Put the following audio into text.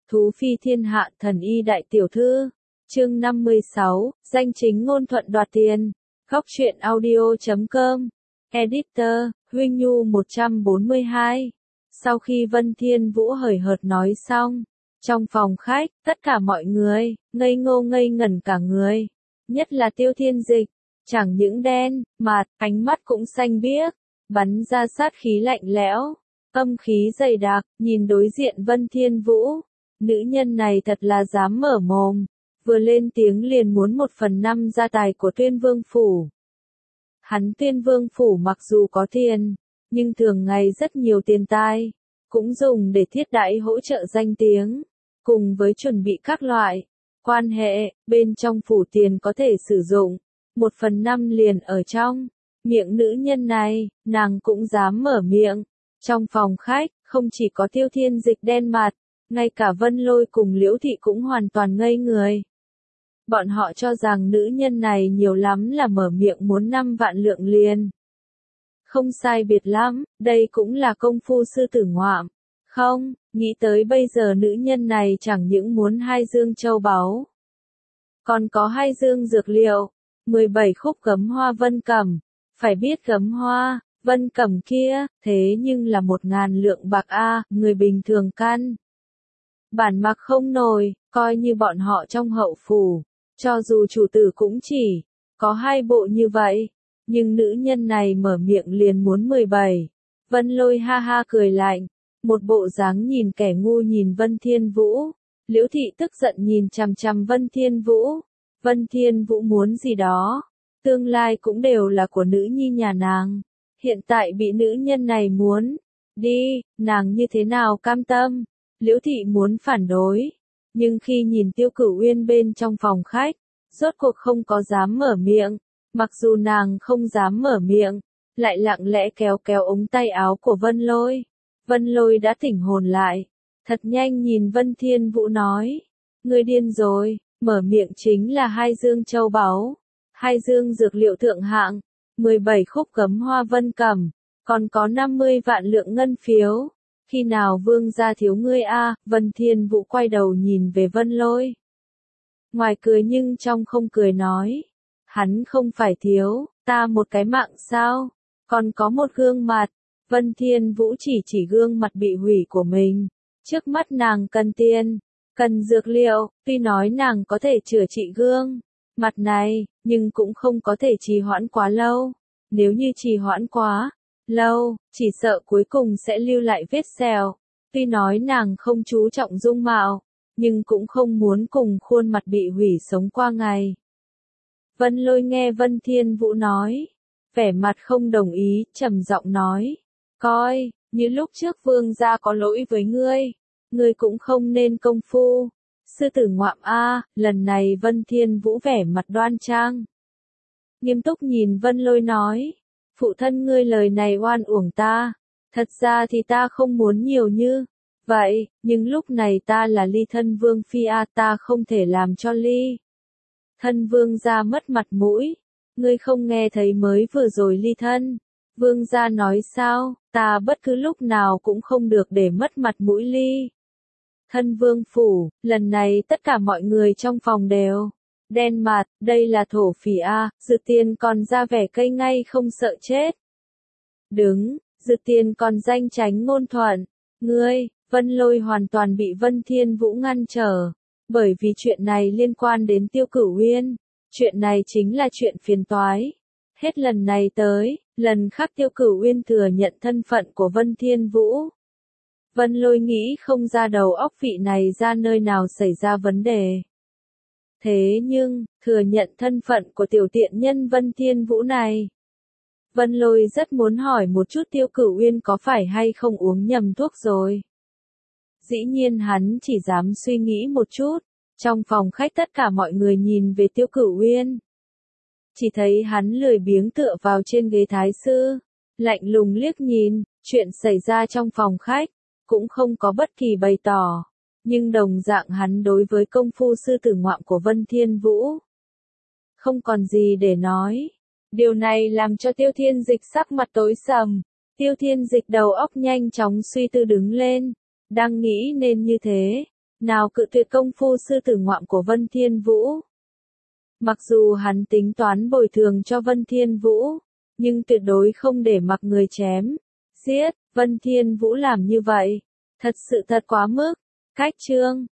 Thú phi thiên hạ thần y đại tiểu thư. Chương 56, danh chính ngôn thuận đoạt tiền. Góc truyện audio.com. Editor, Huynh Nhu 142. Sau khi Vân Thiên Vũ hời hợt nói xong, trong phòng khách, tất cả mọi người, ngây ngô ngây ngẩn cả người. Nhất là Tiêu Thiên Dịch, chẳng những đen, mạt, ánh mắt cũng xanh biếc, bắn ra sát khí lạnh lẽo, âm khí dày đặc, nhìn đối diện Vân Thiên Vũ. Nữ nhân này thật là dám mở mồm, vừa lên tiếng liền muốn 1/5 gia tài của Tuyên Vương Phủ. Hắn Tuyên Vương Phủ mặc dù có tiền, nhưng thường ngày rất nhiều tiền tài, cũng dùng để thiết đãi hỗ trợ danh tiếng, cùng với chuẩn bị các loại quan hệ, bên trong phủ tiền có thể sử dụng, 1/5 liền ở trong miệng nữ nhân này, nàng cũng dám mở miệng. Trong phòng khách, không chỉ có Tiêu Thiên Dịch đen mặt, ngay cả Vân Lôi cùng Liễu Thị cũng hoàn toàn ngây người. Bọn họ cho rằng nữ nhân này nhiều lắm là mở miệng muốn 5 vạn lượng liền. Không sai biệt lắm, đây cũng là công phu sư tử ngoạm. Không, nghĩ tới bây giờ nữ nhân này chẳng những muốn 2 dương châu báu, còn có 2 dương dược liệu, 17 khúc gấm hoa vân cẩm. Phải biết gấm hoa vân cẩm kia, thế nhưng là 1000 lượng bạc a, người bình thường căn bản mặc không nổi, coi như bọn họ trong hậu phủ, cho dù chủ tử cũng chỉ có 2 bộ như vậy, nhưng nữ nhân này mở miệng liền muốn 17. Vân Lôi ha ha cười lạnh, một bộ dáng nhìn kẻ ngu nhìn Vân Thiên Vũ. Liễu Thị tức giận nhìn chằm chằm Vân Thiên Vũ. Vân Thiên Vũ muốn gì đó, tương lai cũng đều là của nữ nhi nhà nàng. Hiện tại bị nữ nhân này muốn đi, nàng như thế nào cam tâm? Liễu Thị muốn phản đối, nhưng khi nhìn Tiêu Cửu Uyên bên trong phòng khách, rốt cuộc không có dám mở miệng. Mặc dù nàng không dám mở miệng, lại lặng lẽ kéo kéo ống tay áo của Vân Lôi. Vân Lôi đã tỉnh hồn lại, thật nhanh nhìn Vân Thiên Vũ nói, ngươi điên rồi, mở miệng chính là 2 dương châu báu, 2 dương dược liệu thượng hạng, 17 khúc gấm hoa vân cẩm, còn có 50 vạn lượng ngân phiếu. Khi nào vương gia thiếu ngươi a? Vân Thiên Vũ quay đầu nhìn về Vân Lôi. Ngoài cười nhưng trong không cười nói, hắn không phải thiếu, ta một cái mạng sao? Còn có một gương mặt. Vân Thiên Vũ chỉ gương mặt bị hủy của mình. Trước mắt nàng cần tiền, cần dược liệu, tuy nói nàng có thể chữa trị gương mặt này, nhưng cũng không có thể trì hoãn quá lâu. Nếu như trì hoãn quá lâu, chỉ sợ cuối cùng sẽ lưu lại vết sẹo. Tuy nói nàng không chú trọng dung mạo, nhưng cũng không muốn cùng khuôn mặt bị hủy sống qua ngày. Vân Lôi nghe Vân Thiên Vũ nói, vẻ mặt không đồng ý, trầm giọng nói, coi như lúc trước vương gia có lỗi với ngươi cũng không nên công phu sư tử ngoạm a. Lần này Vân Thiên Vũ vẻ mặt đoan trang, nghiêm túc nhìn Vân Lôi nói, phụ thân ngươi lời này oan uổng ta, thật ra thì ta không muốn nhiều như vậy, nhưng lúc này ta là ly thân vương phi a, ta không thể làm cho ly thân vương gia mất mặt mũi. Ngươi không nghe thấy mới vừa rồi ly thân vương gia nói sao, ta bất cứ lúc nào cũng không được để mất mặt mũi ly thân vương phủ. Lần này tất cả mọi người trong phòng đều đen mặt, đây là thổ phỉ a. Dư Tiên còn ra vẻ cây ngay không sợ chết. Đứng, Dư Tiên còn danh tránh ngôn thuận. Ngươi, Vân Lôi hoàn toàn bị Vân Thiên Vũ ngăn trở, bởi vì chuyện này liên quan đến Tiêu Cửu Uyên. Chuyện này chính là chuyện phiền toái. Hết lần này tới, lần khác Tiêu Cửu Uyên thừa nhận thân phận của Vân Thiên Vũ. Vân Lôi nghĩ không ra đầu óc vị này ra nơi nào xảy ra vấn đề. Thế nhưng, thừa nhận thân phận của tiểu tiện nhân Vân Thiên Vũ này. Vân Lôi rất muốn hỏi một chút Tiêu Cửu Uyên có phải hay không uống nhầm thuốc rồi. Dĩ nhiên hắn chỉ dám suy nghĩ một chút. Trong phòng khách tất cả mọi người nhìn về Tiêu Cửu Uyên. Chỉ thấy hắn lười biếng tựa vào trên ghế thái sư, lạnh lùng liếc nhìn, chuyện xảy ra trong phòng khách, cũng không có bất kỳ bày tỏ. Nhưng đồng dạng hắn đối với công phu sư tử ngoạm của Vân Thiên Vũ không còn gì để nói. Điều này làm cho Tiêu Thiên Dịch sắc mặt tối sầm. Tiêu Thiên Dịch đầu óc nhanh chóng suy tư đứng lên, đang nghĩ nên như thế nào cự tuyệt công phu sư tử ngoạm của Vân Thiên Vũ. Mặc dù hắn tính toán bồi thường cho Vân Thiên Vũ, nhưng tuyệt đối không để mặc người chém, giết, Vân Thiên Vũ làm như vậy, thật sự thật quá mức. Cách chương